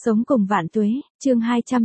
Sống cùng vạn tuế, chương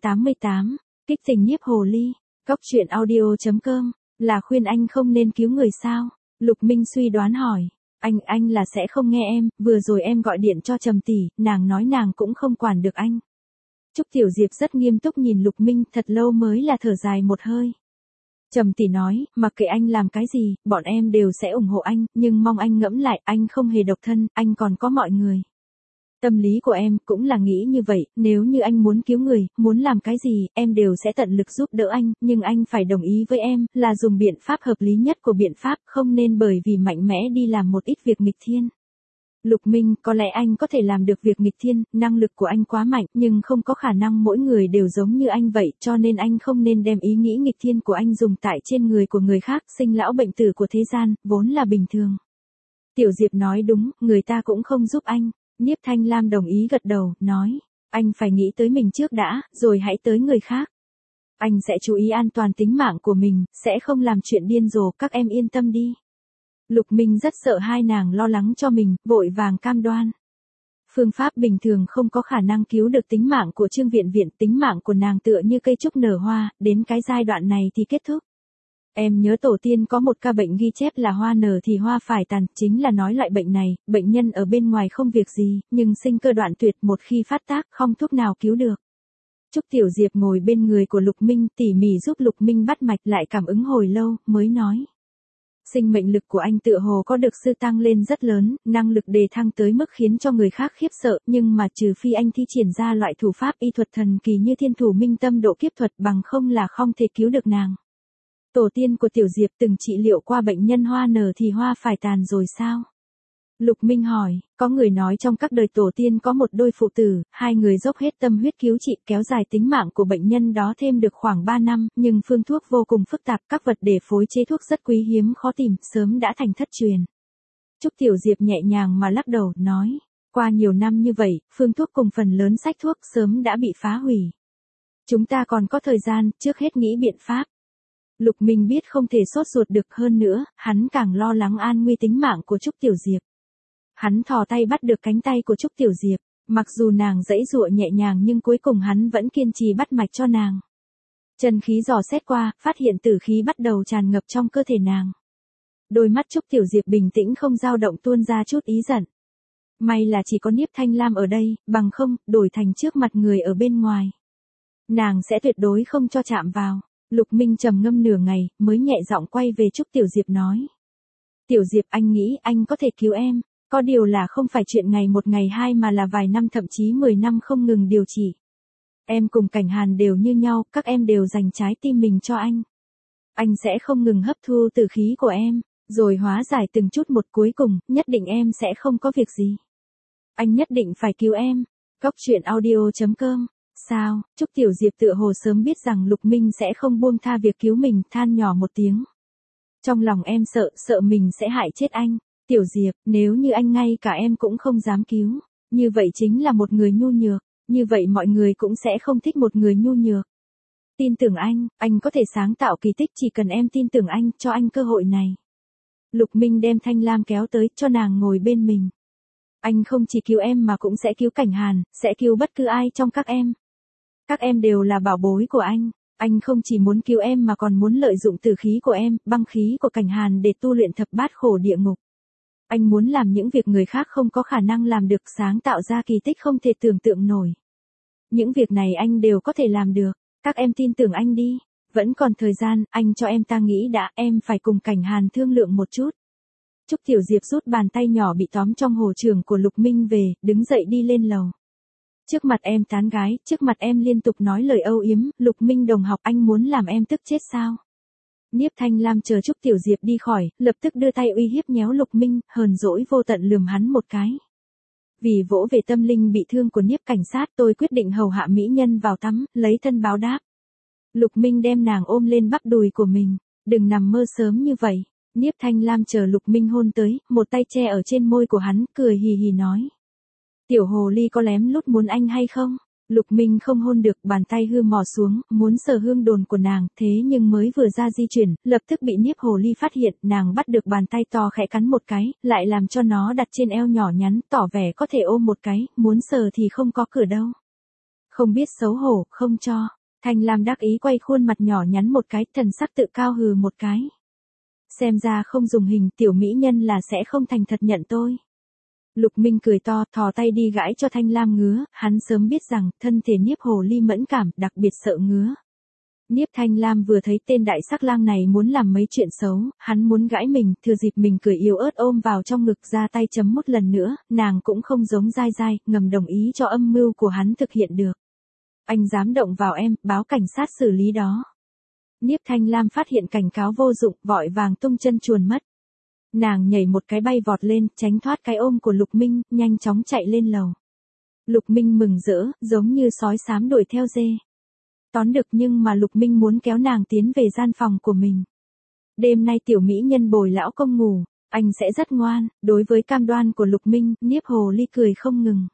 288, kích tình nhiếp hồ ly, góc truyện audio.com, là khuyên anh không nên cứu người sao? Lục Minh suy đoán hỏi, anh là sẽ không nghe em, vừa rồi em gọi điện cho Trầm tỷ, nàng nói nàng cũng không quản được anh. Trúc Tiểu Diệp rất nghiêm túc nhìn Lục Minh thật lâu mới là thở dài một hơi. Trầm tỷ nói, mặc kệ anh làm cái gì, bọn em đều sẽ ủng hộ anh, nhưng mong anh ngẫm lại, anh không hề độc thân, anh còn có mọi người. Tâm lý của em cũng là nghĩ như vậy, nếu như anh muốn cứu người, muốn làm cái gì, em đều sẽ tận lực giúp đỡ anh, nhưng anh phải đồng ý với em, là dùng biện pháp hợp lý nhất của biện pháp, không nên bởi vì mạnh mẽ đi làm một ít việc nghịch thiên. Lục Minh, có lẽ anh có thể làm được việc nghịch thiên, năng lực của anh quá mạnh, nhưng không có khả năng mỗi người đều giống như anh vậy, cho nên anh không nên đem ý nghĩ nghịch thiên của anh dùng tại trên người của người khác, sinh lão bệnh tử của thế gian, vốn là bình thường. Tiểu Diệp nói đúng, người ta cũng không giúp anh. Niếp Thanh Lam đồng ý gật đầu, nói, anh phải nghĩ tới mình trước đã, rồi hãy tới người khác. Anh sẽ chú ý an toàn tính mạng của mình, sẽ không làm chuyện điên rồ, các em yên tâm đi. Lục Minh rất sợ hai nàng lo lắng cho mình, vội vàng cam đoan. Phương pháp bình thường không có khả năng cứu được tính mạng của Trương Viện Viện, tính mạng của nàng tựa như cây trúc nở hoa, đến cái giai đoạn này thì kết thúc. Em nhớ tổ tiên có một ca bệnh ghi chép là hoa nở thì hoa phải tàn, chính là nói loại bệnh này, bệnh nhân ở bên ngoài không việc gì, nhưng sinh cơ đoạn tuyệt một khi phát tác, không thuốc nào cứu được. Trúc Tiểu Diệp ngồi bên người của Lục Minh tỉ mỉ giúp Lục Minh bắt mạch lại cảm ứng hồi lâu, mới nói. Sinh mệnh lực của anh tựa hồ có được sự tăng lên rất lớn, năng lực đề thăng tới mức khiến cho người khác khiếp sợ, nhưng mà trừ phi anh thi triển ra loại thủ pháp y thuật thần kỳ như thiên thủ minh tâm độ kiếp thuật bằng không là không thể cứu được nàng. Tổ tiên của Tiểu Diệp từng trị liệu qua bệnh nhân hoa nở thì hoa phải tàn rồi sao? Lục Minh hỏi, có người nói trong các đời tổ tiên có một đôi phụ tử, hai người dốc hết tâm huyết cứu trị kéo dài tính mạng của bệnh nhân đó thêm được khoảng 3 năm, nhưng phương thuốc vô cùng phức tạp, các vật để phối chế thuốc rất quý hiếm khó tìm, sớm đã thành thất truyền. Trúc Tiểu Diệp nhẹ nhàng mà lắc đầu, nói, qua nhiều năm như vậy, phương thuốc cùng phần lớn sách thuốc sớm đã bị phá hủy. Chúng ta còn có thời gian, trước hết nghĩ biện pháp. Lục Minh biết không thể sốt ruột được hơn nữa, hắn càng lo lắng an nguy tính mạng của Trúc Tiểu Diệp. Hắn thò tay bắt được cánh tay của Trúc Tiểu Diệp, mặc dù nàng giãy giụa nhẹ nhàng nhưng cuối cùng hắn vẫn kiên trì bắt mạch cho nàng. Chân khí dò xét qua, phát hiện tử khí bắt đầu tràn ngập trong cơ thể nàng. Đôi mắt Trúc Tiểu Diệp bình tĩnh không dao động tuôn ra chút ý giận. May là chỉ có Niếp Thanh Lam ở đây, bằng không, đổi thành trước mặt người ở bên ngoài. Nàng sẽ tuyệt đối không cho chạm vào. Lục Minh trầm ngâm nửa ngày, mới nhẹ giọng quay về Trúc Tiểu Diệp nói. Tiểu Diệp, anh nghĩ anh có thể cứu em, có điều là không phải chuyện ngày một ngày hai mà là vài năm thậm chí 10 năm không ngừng điều trị. Em cùng Cảnh Hàn đều như nhau, các em đều dành trái tim mình cho anh. Anh sẽ không ngừng hấp thu tử khí của em, rồi hóa giải từng chút một, cuối cùng, nhất định em sẽ không có việc gì. Anh nhất định phải cứu em. Góc truyện audio.com. Sao? Trúc Tiểu Diệp tựa hồ sớm biết rằng Lục Minh sẽ không buông tha việc cứu mình, than nhỏ một tiếng. Trong lòng em sợ mình sẽ hại chết anh. Tiểu Diệp, nếu như anh ngay cả em cũng không dám cứu, như vậy chính là một người nhu nhược, như vậy mọi người cũng sẽ không thích một người nhu nhược. Tin tưởng anh có thể sáng tạo kỳ tích, chỉ cần em tin tưởng anh, cho anh cơ hội này. Lục Minh đem Thanh Lam kéo tới, cho nàng ngồi bên mình. Anh không chỉ cứu em mà cũng sẽ cứu Cảnh Hàn, sẽ cứu bất cứ ai trong các em. Các em đều là bảo bối của anh không chỉ muốn cứu em mà còn muốn lợi dụng tử khí của em, băng khí của Cảnh Hàn để tu luyện thập bát khổ địa ngục. Anh muốn làm những việc người khác không có khả năng làm được, sáng tạo ra kỳ tích không thể tưởng tượng nổi. Những việc này anh đều có thể làm được, các em tin tưởng anh đi, vẫn còn thời gian, anh cho em ta nghĩ đã, em phải cùng Cảnh Hàn thương lượng một chút. Trúc Tiểu Diệp rút bàn tay nhỏ bị tóm trong hồ trường của Lục Minh về, đứng dậy đi lên lầu. Trước mặt em tán gái, trước mặt em liên tục nói lời âu yếm, Lục Minh đồng học, anh muốn làm em tức chết sao? Niếp Thanh Lam chờ Trúc Tiểu Diệp đi khỏi, lập tức đưa tay uy hiếp nhéo Lục Minh, hờn dỗi vô tận lườm hắn một cái. Vì vỗ về tâm linh bị thương của Niếp cảnh sát, tôi quyết định hầu hạ mỹ nhân vào tắm, lấy thân báo đáp. Lục Minh đem nàng ôm lên bắp đùi của mình, đừng nằm mơ sớm như vậy. Niếp Thanh Lam chờ Lục Minh hôn tới, một tay che ở trên môi của hắn, cười hì hì nói. Tiểu hồ ly có lém lút muốn anh hay không? Lục Minh không hôn được, bàn tay hư mò xuống, muốn sờ hương đồn của nàng, thế nhưng mới vừa ra di chuyển, lập tức bị Niếp hồ ly phát hiện, nàng bắt được bàn tay to khẽ cắn một cái, lại làm cho nó đặt trên eo nhỏ nhắn, tỏ vẻ có thể ôm một cái, muốn sờ thì không có cửa đâu. Không biết xấu hổ, không cho. Thanh Lam đắc ý quay khuôn mặt nhỏ nhắn một cái, thần sắc tự cao hừ một cái. Xem ra không dùng hình, tiểu mỹ nhân là sẽ không thành thật nhận tôi. Lục Minh cười to, thò tay đi gãi cho Thanh Lam ngứa, hắn sớm biết rằng, thân thể Niếp hồ ly mẫn cảm, đặc biệt sợ ngứa. Niếp Thanh Lam vừa thấy tên đại sắc lang này muốn làm mấy chuyện xấu, hắn muốn gãi mình, thừa dịp mình cười yếu ớt ôm vào trong ngực ra tay chấm mút lần nữa, nàng cũng không giống dai dai, ngầm đồng ý cho âm mưu của hắn thực hiện được. Anh dám động vào em, báo cảnh sát xử lý đó. Niếp Thanh Lam phát hiện cảnh cáo vô dụng, vội vàng tung chân chuồn mất. Nàng nhảy một cái bay vọt lên, tránh thoát cái ôm của Lục Minh, nhanh chóng chạy lên lầu. Lục Minh mừng rỡ, giống như sói xám đuổi theo dê. Tóm được nhưng mà Lục Minh muốn kéo nàng tiến về gian phòng của mình. Đêm nay tiểu mỹ nhân bồi lão công ngủ, anh sẽ rất ngoan, đối với cam đoan của Lục Minh, Niếp hồ ly cười không ngừng.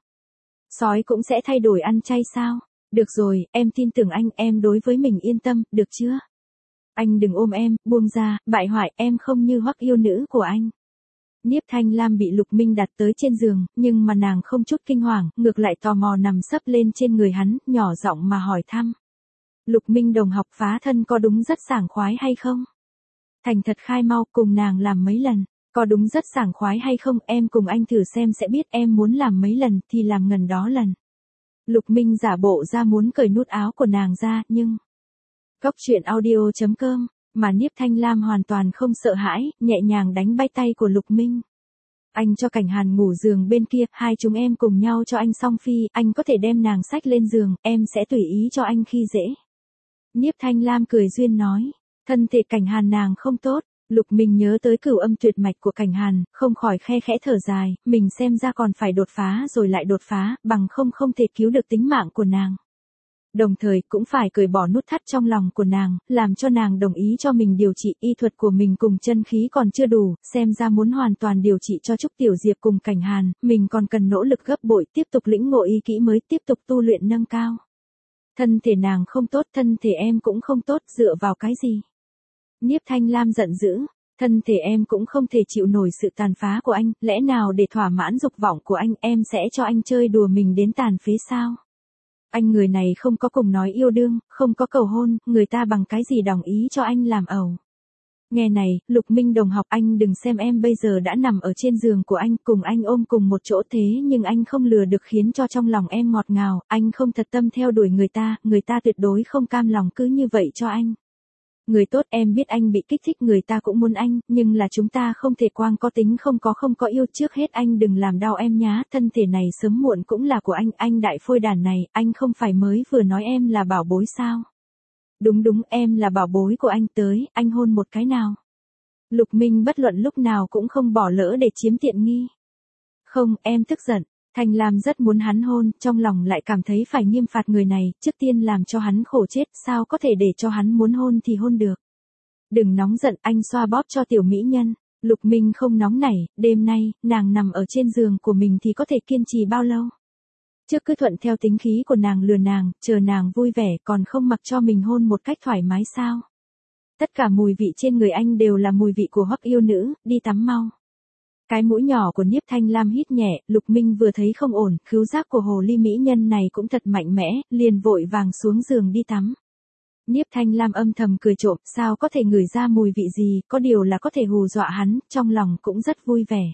Sói cũng sẽ thay đổi ăn chay sao? Được rồi, em tin tưởng anh, em đối với mình yên tâm, được chưa? Anh đừng ôm em, buông ra, bại hoại, em không như Hoắc yêu nữ của anh. Niếp Thanh Lam bị Lục Minh đặt tới trên giường, nhưng mà nàng không chút kinh hoàng, ngược lại tò mò nằm sấp lên trên người hắn, nhỏ giọng mà hỏi thăm. Lục Minh đồng học phá thân có đúng rất sảng khoái hay không? Thành thật khai mau, cùng nàng làm mấy lần, có đúng rất sảng khoái hay không, em cùng anh thử xem sẽ biết, em muốn làm mấy lần thì làm ngần đó lần. Lục Minh giả bộ ra muốn cởi nút áo của nàng ra, nhưng... Góc truyện audio.com, mà Niếp Thanh Lam hoàn toàn không sợ hãi, nhẹ nhàng đánh bay tay của Lục Minh. Anh cho Cảnh Hàn ngủ giường bên kia, hai chúng em cùng nhau cho anh song phi, anh có thể đem nàng xách lên giường, em sẽ tùy ý cho anh khi dễ. Niếp Thanh Lam cười duyên nói, thân thể Cảnh Hàn nàng không tốt. Lục Minh nhớ tới cửu âm tuyệt mạch của Cảnh Hàn, không khỏi khe khẽ thở dài, mình xem ra còn phải đột phá rồi lại đột phá, bằng không thể cứu được tính mạng của nàng. Đồng thời cũng phải cởi bỏ nút thắt trong lòng của nàng, làm cho nàng đồng ý cho mình điều trị, y thuật của mình cùng chân khí còn chưa đủ, xem ra muốn hoàn toàn điều trị cho Trúc Tiểu Diệp cùng Cảnh Hàn, mình còn cần nỗ lực gấp bội, tiếp tục lĩnh ngộ y kỹ mới, tiếp tục tu luyện nâng cao. Thân thể nàng không tốt, thân thể em cũng không tốt, dựa vào cái gì? Niếp Thanh Lam giận dữ, thân thể em cũng không thể chịu nổi sự tàn phá của anh, lẽ nào để thỏa mãn dục vọng của anh, em sẽ cho anh chơi đùa mình đến tàn phế sao? Anh người này không có cùng nói yêu đương, không có cầu hôn, người ta bằng cái gì đồng ý cho anh làm ẩu. Nghe này, Lục Minh đồng học, anh đừng xem em bây giờ đã nằm ở trên giường của anh, cùng anh ôm cùng một chỗ thế nhưng anh không lừa được khiến cho trong lòng em ngọt ngào, anh không thật tâm theo đuổi người ta tuyệt đối không cam lòng cứ như vậy cho anh. Người tốt, em biết anh bị kích thích, người ta cũng muốn anh, nhưng là chúng ta không thể quang có tính không có yêu, trước hết anh đừng làm đau em nhá, thân thể này sớm muộn cũng là của anh đại phôi đàn này, anh không phải mới vừa nói em là bảo bối sao? Đúng, em là bảo bối của anh, tới, anh hôn một cái nào. Lục Minh bất luận lúc nào cũng không bỏ lỡ để chiếm tiện nghi. Không, em tức giận. Thanh Lam rất muốn hắn hôn, trong lòng lại cảm thấy phải nghiêm phạt người này, trước tiên làm cho hắn khổ chết, sao có thể để cho hắn muốn hôn thì hôn được. Đừng nóng giận, anh xoa bóp cho tiểu mỹ nhân. Lục Minh không nóng nảy, đêm nay, nàng nằm ở trên giường của mình thì có thể kiên trì bao lâu. Trước cứ thuận theo tính khí của nàng lừa nàng, chờ nàng vui vẻ còn không mặc cho mình hôn một cách thoải mái sao. Tất cả mùi vị trên người anh đều là mùi vị của Hoắc yêu nữ, đi tắm mau. Cái mũi nhỏ của Niếp Thanh Lam hít nhẹ, Lục Minh vừa thấy không ổn, khứu giác của hồ ly mỹ nhân này cũng thật mạnh mẽ, liền vội vàng xuống giường đi tắm. Niếp Thanh Lam âm thầm cười trộm, sao có thể ngửi ra mùi vị gì, có điều là có thể hù dọa hắn, trong lòng cũng rất vui vẻ.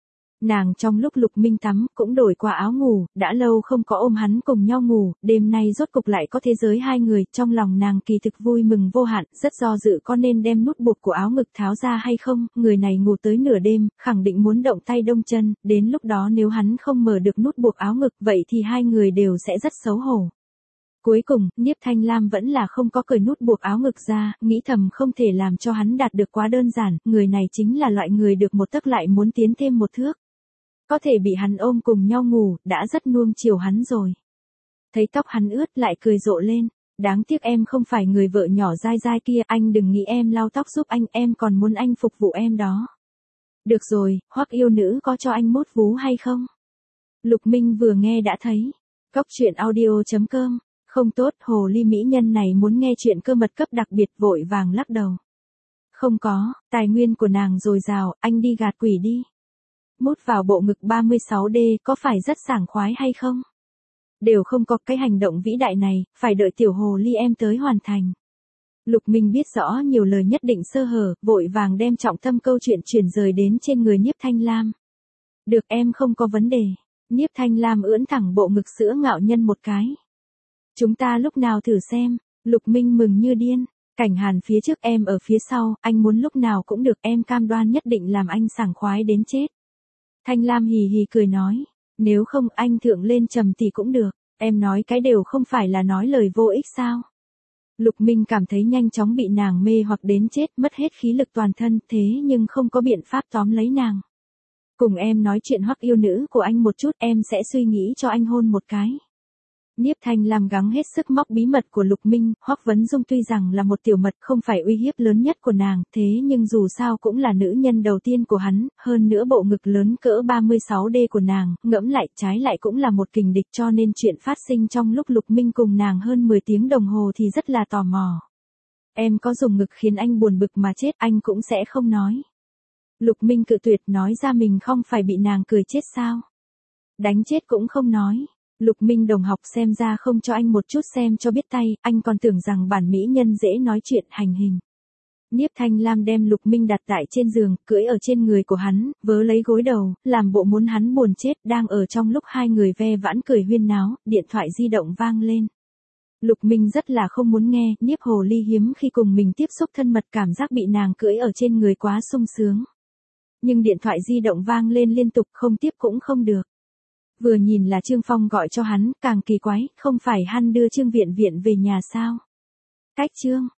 Nàng trong lúc Lục Minh tắm, cũng đổi qua áo ngủ, đã lâu không có ôm hắn cùng nhau ngủ, đêm nay rốt cục lại có thế giới hai người, trong lòng nàng kỳ thực vui mừng vô hạn, rất do dự có nên đem nút buộc của áo ngực tháo ra hay không, người này ngủ tới nửa đêm, khẳng định muốn động tay đông chân, đến lúc đó nếu hắn không mở được nút buộc áo ngực, vậy thì hai người đều sẽ rất xấu hổ. Cuối cùng, Niếp Thanh Lam vẫn là không có cởi nút buộc áo ngực ra, nghĩ thầm không thể làm cho hắn đạt được quá đơn giản, người này chính là loại người được một tấc lại muốn tiến thêm một thước. Có thể bị hắn ôm cùng nhau ngủ, đã rất nuông chiều hắn rồi. Thấy tóc hắn ướt lại cười rộ lên, đáng tiếc em không phải người vợ nhỏ dai dai kia, anh đừng nghĩ em lau tóc giúp anh, em còn muốn anh phục vụ em đó. Được rồi, Hoắc yêu nữ có cho anh mốt vú hay không? Lục Minh vừa nghe đã thấy. Góc truyện audio.com, không tốt, hồ ly mỹ nhân này muốn nghe chuyện cơ mật cấp đặc biệt vội vàng lắc đầu. Không có, tài nguyên của nàng dồi dào, anh đi gạt quỷ đi. Mút vào bộ ngực 36D có phải rất sảng khoái hay không? đều không có cái hành động vĩ đại này, phải đợi tiểu hồ ly em tới hoàn thành. Lục Minh biết rõ nhiều lời nhất định sơ hở, vội vàng đem trọng tâm câu chuyện chuyển rời đến trên người Nhiếp Thanh Lam. Được em không có vấn đề. Nhiếp Thanh Lam ưỡn thẳng bộ ngực sữa ngạo nhân một cái. Chúng ta lúc nào thử xem. Lục Minh mừng như điên. Cảnh Hàn phía trước em ở phía sau, anh muốn lúc nào cũng được, em cam đoan nhất định làm anh sảng khoái đến chết. Thanh Lam hì hì cười nói. Nếu không anh thượng lên trầm thì cũng được, em nói cái đều không phải là nói lời vô ích sao. Lục Minh cảm thấy nhanh chóng bị nàng mê hoặc đến chết, mất hết khí lực toàn thân, thế nhưng không có biện pháp tóm lấy nàng. Cùng em nói chuyện Hoắc yêu nữ của anh một chút, em sẽ suy nghĩ cho anh hôn một cái. Nhiếp Thanh Lam gắng hết sức móc bí mật của Lục Minh, Hoắc Vấn Dung tuy rằng là một tiểu mật không phải uy hiếp lớn nhất của nàng, thế nhưng dù sao cũng là nữ nhân đầu tiên của hắn, hơn nữa bộ ngực lớn cỡ 36D của nàng, ngẫm lại trái lại cũng là một kình địch, cho nên chuyện phát sinh trong lúc Lục Minh cùng nàng hơn 10 tiếng đồng hồ thì rất là tò mò. Em có dùng ngực khiến anh buồn bực mà chết, anh cũng sẽ không nói. Lục Minh cự tuyệt, nói ra mình không phải bị nàng cười chết sao. Đánh chết cũng không nói. Lục Minh đồng học xem ra không cho anh một chút xem cho biết tay, anh còn tưởng rằng bản mỹ nhân dễ nói chuyện hành hình. Nhiếp Thanh Lam đem Lục Minh đặt tại trên giường, cưỡi ở trên người của hắn, vớ lấy gối đầu, làm bộ muốn hắn buồn chết, đang ở trong lúc hai người ve vãn cười huyên náo, điện thoại di động vang lên. Lục Minh rất là không muốn nghe, Nhiếp hồ ly hiếm khi cùng mình tiếp xúc thân mật, cảm giác bị nàng cưỡi ở trên người quá sung sướng. Nhưng điện thoại di động vang lên liên tục, không tiếp cũng không được. Vừa nhìn là Trương Phong gọi cho hắn, càng kỳ quái, không phải hắn đưa Trương Viện Viện về nhà sao? Cách Trương,